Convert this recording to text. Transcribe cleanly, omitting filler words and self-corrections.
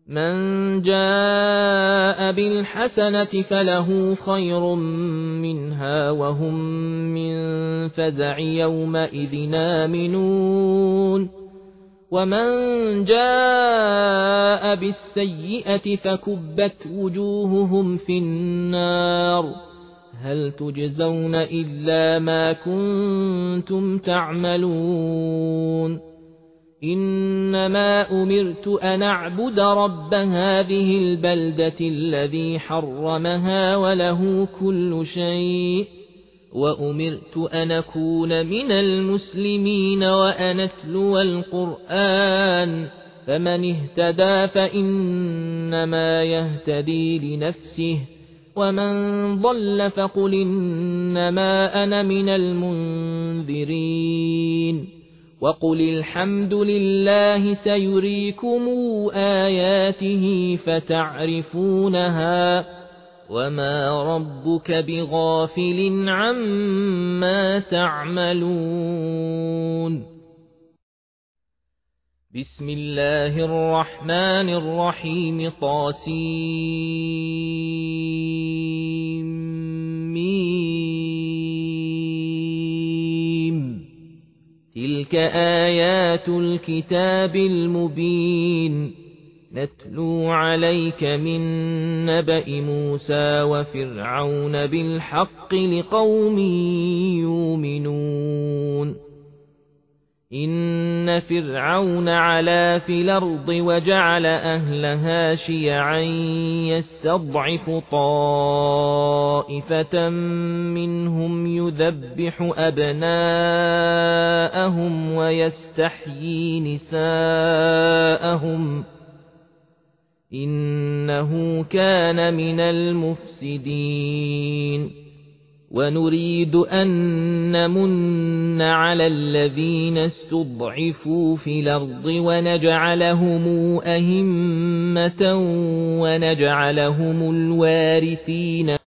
من جاء بالحسنة فله خير منها وهم من فزع يومئذ آمنون ومن جاء بالسيئة فكبت وجوههم في النار هل تجزون إلا ما كنتم تعملون إنما أمرت أن أعبد رب هذه البلدة الذي حرمها وله كل شيء وأمرت أن أكون من المسلمين وأن أتلو القرآن فمن اهتدى فإنما يهتدي لنفسه ومن ضل فقل إنما أنا من المنذرين وقل الحمد لله سيريكم آياته فتعرفونها وما ربك بغافل عما تعملون بسم الله الرحمن الرحيم طاسيم تلك آيات الكتاب المبين نتلو عليك من نبأ موسى وفرعون بالحق لقوم يؤمنون إن فرعون علا في الأرض وجعل أهلها شيعا يستضعف طائفة منهم يذبح أبناءهم ويستحيي نساءهم إنه كان من المفسدين ونريد أن نمن على الذين استضعفوا في الأرض ونجعلهم أئمة ونجعلهم الوارثين